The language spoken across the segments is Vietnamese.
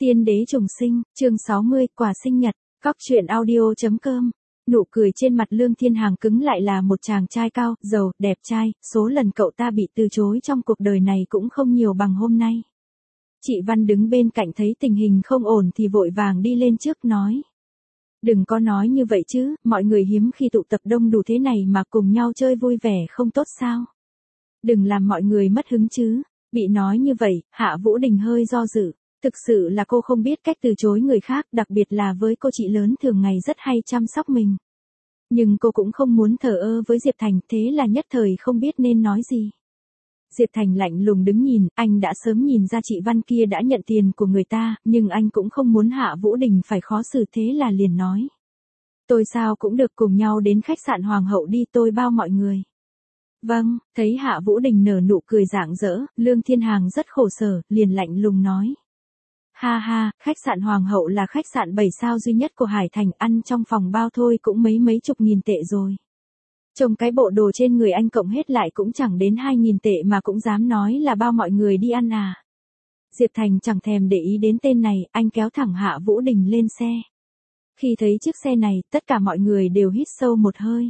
Tiên đế trùng sinh, chương 60, quà sinh nhật, Cóc truyện audio.com. Nụ cười trên mặt Lương Thiên Hàng cứng lại là một chàng trai cao, giàu, đẹp trai, số lần cậu ta bị từ chối trong cuộc đời này cũng không nhiều bằng hôm nay. Chị Văn đứng bên cạnh thấy tình hình không ổn thì vội vàng đi lên trước nói. Đừng có nói như vậy chứ, mọi người hiếm khi tụ tập đông đủ thế này mà cùng nhau chơi vui vẻ không tốt sao? Đừng làm mọi người mất hứng chứ. Bị nói như vậy, Hạ Vũ Đình hơi do dự. Thực sự là cô không biết cách từ chối người khác, đặc biệt là với cô chị lớn thường ngày rất hay chăm sóc mình. Nhưng cô cũng không muốn thờ ơ với Diệp Thành, thế là nhất thời không biết nên nói gì. Diệp Thành lạnh lùng đứng nhìn, anh đã sớm nhìn ra chị Văn kia đã nhận tiền của người ta, nhưng anh cũng không muốn Hạ Vũ Đình phải khó xử, thế là liền nói. Tôi sao cũng được, cùng nhau đến khách sạn Hoàng hậu đi, tôi bao mọi người. Vâng, thấy Hạ Vũ Đình nở nụ cười rạng rỡ, Lương Thiên Hàng rất khổ sở, liền lạnh lùng nói. Ha ha, khách sạn Hoàng hậu là khách sạn 7 sao duy nhất của Hải Thành, ăn trong phòng bao thôi cũng mấy chục nghìn tệ rồi. Trông cái bộ đồ trên người anh cộng hết lại cũng chẳng đến 2.000 tệ mà cũng dám nói là bao mọi người đi ăn à. Diệp Thành chẳng thèm để ý đến tên này, anh kéo thẳng Hạ Vũ Đình lên xe. Khi thấy chiếc xe này, tất cả mọi người đều hít sâu một hơi.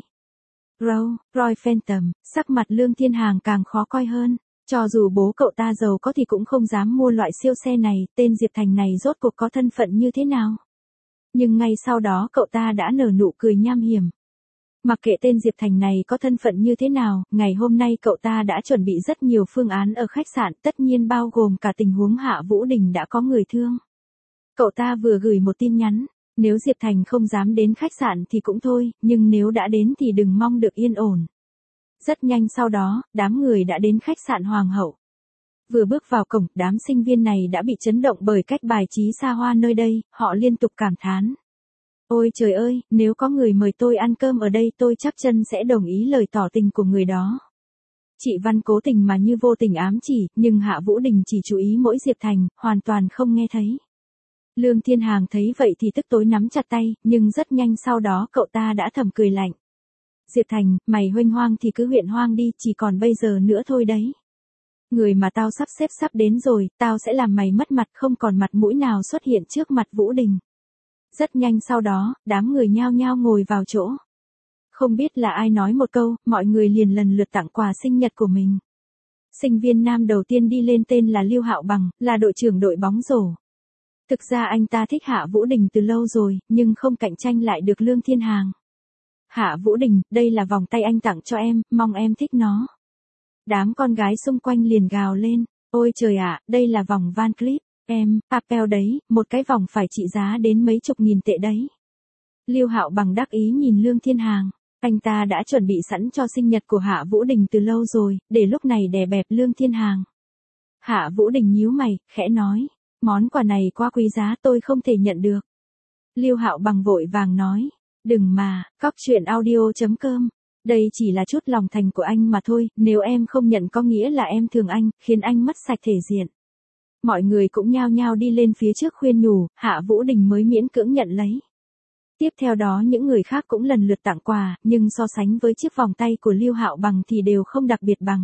Roy Phantom, sắc mặt Lương Thiên Hàng càng khó coi hơn. Cho dù bố cậu ta giàu có thì cũng không dám mua loại siêu xe này, tên Diệp Thành này rốt cuộc có thân phận như thế nào. Nhưng ngay sau đó cậu ta đã nở nụ cười nham hiểm. Mặc kệ tên Diệp Thành này có thân phận như thế nào, ngày hôm nay cậu ta đã chuẩn bị rất nhiều phương án ở khách sạn, tất nhiên bao gồm cả tình huống Hạ Vũ Đình đã có người thương. Cậu ta vừa gửi một tin nhắn, nếu Diệp Thành không dám đến khách sạn thì cũng thôi, nhưng nếu đã đến thì đừng mong được yên ổn. Rất nhanh sau đó, đám người đã đến khách sạn Hoàng hậu. Vừa bước vào cổng, đám sinh viên này đã bị chấn động bởi cách bài trí xa hoa nơi đây, họ liên tục cảm thán. Ôi trời ơi, nếu có người mời tôi ăn cơm ở đây tôi chắc chân sẽ đồng ý lời tỏ tình của người đó. Chị Văn cố tình mà như vô tình ám chỉ, nhưng Hạ Vũ Đình chỉ chú ý mỗi Diệp Thành, hoàn toàn không nghe thấy. Lương Thiên Hàng thấy vậy thì tức tối nắm chặt tay, nhưng rất nhanh sau đó cậu ta đã thầm cười lạnh. Diệp Thành, mày huênh hoang thì cứ huyện hoang đi, chỉ còn bây giờ nữa thôi đấy. Người mà tao sắp xếp sắp đến rồi, tao sẽ làm mày mất mặt, không còn mặt mũi nào xuất hiện trước mặt Vũ Đình. Rất nhanh sau đó, đám người nhao nhao ngồi vào chỗ. Không biết là ai nói một câu, mọi người liền lần lượt tặng quà sinh nhật của mình. Sinh viên nam đầu tiên đi lên tên là Lưu Hạo Bằng, là đội trưởng đội bóng rổ. Thực ra anh ta thích Hạ Vũ Đình từ lâu rồi, nhưng không cạnh tranh lại được Lương Thiên Hàng. Hạ Vũ Đình, đây là vòng tay anh tặng cho em, mong em thích nó. Đám con gái xung quanh liền gào lên, ôi trời ạ, đây là vòng Van Cleef, em, Apple đấy, một cái vòng phải trị giá đến mấy chục nghìn tệ đấy. Lưu Hạo Bằng đắc ý nhìn Lương Thiên Hàng, anh ta đã chuẩn bị sẵn cho sinh nhật của Hạ Vũ Đình từ lâu rồi, để lúc này đè bẹp Lương Thiên Hàng. Hạ Vũ Đình nhíu mày, khẽ nói, món quà này quá quý giá tôi không thể nhận được. Lưu Hạo Bằng vội vàng nói. Đừng mà, Cóc truyện audio.com. Đây chỉ là chút lòng thành của anh mà thôi, nếu em không nhận có nghĩa là em thương anh, khiến anh mất sạch thể diện. Mọi người cũng nhao nhao đi lên phía trước khuyên nhủ, Hạ Vũ Đình mới miễn cưỡng nhận lấy. Tiếp theo đó những người khác cũng lần lượt tặng quà, nhưng so sánh với chiếc vòng tay của Lưu Hạo Bằng thì đều không đặc biệt bằng.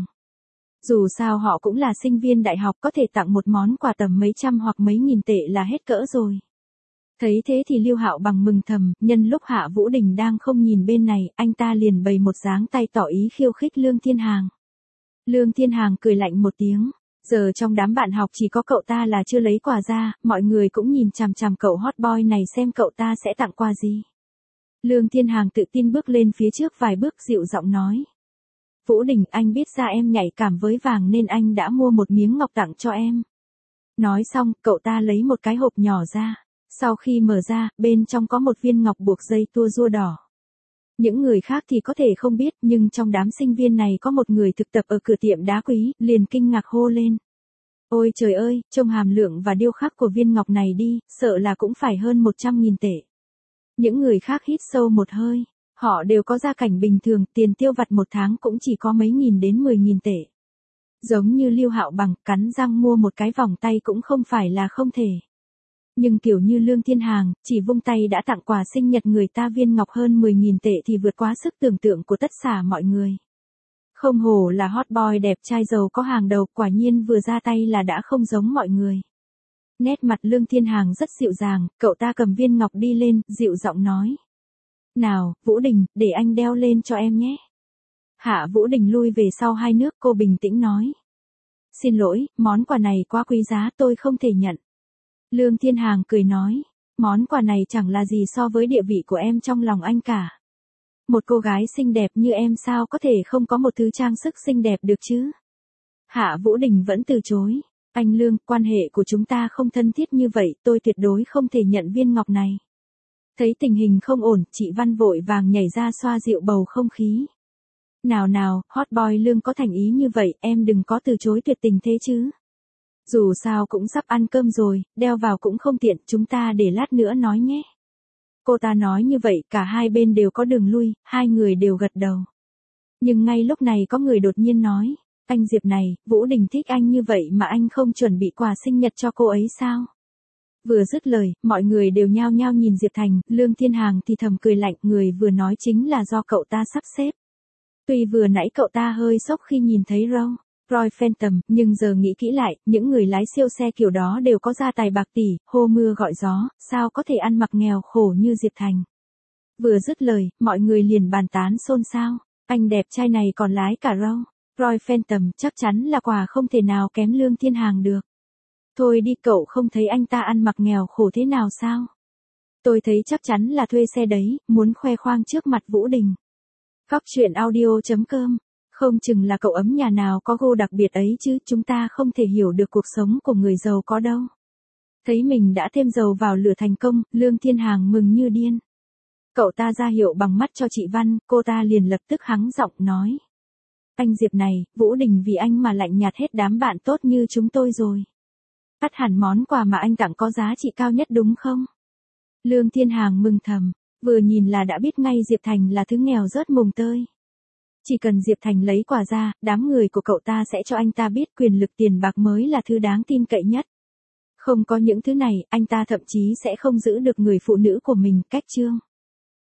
Dù sao họ cũng là sinh viên đại học, có thể tặng một món quà tầm mấy trăm hoặc mấy nghìn tệ là hết cỡ rồi. Thấy thế thì Lưu Hạo Bằng mừng thầm, nhân lúc Hạ Vũ Đình đang không nhìn bên này, anh ta liền bày một dáng tay tỏ ý khiêu khích Lương Thiên Hàng. Lương Thiên Hàng cười lạnh một tiếng, giờ trong đám bạn học chỉ có cậu ta là chưa lấy quà ra, mọi người cũng nhìn chằm chằm cậu hot boy này xem cậu ta sẽ tặng quà gì. Lương Thiên Hàng tự tin bước lên phía trước vài bước dịu giọng nói. Vũ Đình, anh biết ra em nhạy cảm với vàng nên anh đã mua một miếng ngọc tặng cho em. Nói xong, cậu ta lấy một cái hộp nhỏ ra. Sau khi mở ra, bên trong có một viên ngọc buộc dây tua rua đỏ. Những người khác thì có thể không biết, nhưng trong đám sinh viên này có một người thực tập ở cửa tiệm đá quý, liền kinh ngạc hô lên. Ôi trời ơi, trông hàm lượng và điêu khắc của viên ngọc này đi, sợ là cũng phải hơn 100.000 tệ. Những người khác hít sâu một hơi, họ đều có gia cảnh bình thường, tiền tiêu vặt một tháng cũng chỉ có mấy nghìn đến 10.000 tệ. Giống như Lưu Hạo Bằng, cắn răng mua một cái vòng tay cũng không phải là không thể. Nhưng kiểu như Lương Thiên Hàng, chỉ vung tay đã tặng quà sinh nhật người ta viên ngọc hơn 10.000 tệ thì vượt quá sức tưởng tượng của tất cả mọi người. Không hổ là hot boy đẹp trai giàu có hàng đầu, quả nhiên vừa ra tay là đã không giống mọi người. Nét mặt Lương Thiên Hàng rất dịu dàng, cậu ta cầm viên ngọc đi lên, dịu giọng nói. Nào, Vũ Đình, để anh đeo lên cho em nhé. Hạ Vũ Đình lui về sau 2 nước, cô bình tĩnh nói. Xin lỗi, món quà này quá quý giá, tôi không thể nhận. Lương Thiên Hàng cười nói. Món quà này chẳng là gì so với địa vị của em trong lòng anh cả. Một cô gái xinh đẹp như em sao có thể không có một thứ trang sức xinh đẹp được chứ? Hạ Vũ Đình vẫn từ chối. Anh Lương, quan hệ của chúng ta không thân thiết như vậy, tôi tuyệt đối không thể nhận viên ngọc này. Thấy tình hình không ổn, chị Văn vội vàng nhảy ra xoa dịu bầu không khí. Nào nào, hot boy Lương có thành ý như vậy, em đừng có từ chối tuyệt tình thế chứ. Dù sao cũng sắp ăn cơm rồi, đeo vào cũng không tiện, chúng ta để lát nữa nói nhé. Cô ta nói như vậy, cả hai bên đều có đường lui, hai người đều gật đầu. Nhưng ngay lúc này có người đột nhiên nói, anh Diệp này, Vũ Đình thích anh như vậy mà anh không chuẩn bị quà sinh nhật cho cô ấy sao? Vừa dứt lời, mọi người đều nhao nhao nhìn Diệp Thành, Lương Thiên Hàng thì thầm cười lạnh, người vừa nói chính là do cậu ta sắp xếp. Tuy vừa nãy cậu ta hơi sốc khi nhìn thấy Roy Phantom, nhưng giờ nghĩ kỹ lại, những người lái siêu xe kiểu đó đều có gia tài bạc tỷ, hô mưa gọi gió, sao có thể ăn mặc nghèo khổ như Diệp Thành. Vừa dứt lời, mọi người liền bàn tán xôn xao, anh đẹp trai này còn lái cả Roy Phantom, chắc chắn là quà không thể nào kém Lương Thiên Hàng được. Thôi đi, cậu không thấy anh ta ăn mặc nghèo khổ thế nào sao? Tôi thấy chắc chắn là thuê xe đấy, muốn khoe khoang trước mặt Vũ Đình. Góc truyện audio.com. Không chừng là cậu ấm nhà nào có gu đặc biệt ấy chứ, chúng ta không thể hiểu được cuộc sống của người giàu có đâu. Thấy mình đã thêm dầu vào lửa thành công, Lương Thiên Hàng mừng như điên. Cậu ta ra hiệu bằng mắt cho chị Văn, cô ta liền lập tức hắng giọng nói. Anh Diệp này, Vũ Đình vì anh mà lạnh nhạt hết đám bạn tốt như chúng tôi rồi. Ắt hẳn món quà mà anh tặng có giá trị cao nhất đúng không? Lương Thiên Hàng mừng thầm, vừa nhìn là đã biết ngay Diệp Thành là thứ nghèo rớt mùng tơi. Chỉ cần Diệp Thành lấy quà ra, đám người của cậu ta sẽ cho anh ta biết quyền lực tiền bạc mới là thứ đáng tin cậy nhất. Không có những thứ này, anh ta thậm chí sẽ không giữ được người phụ nữ của mình, cách chương.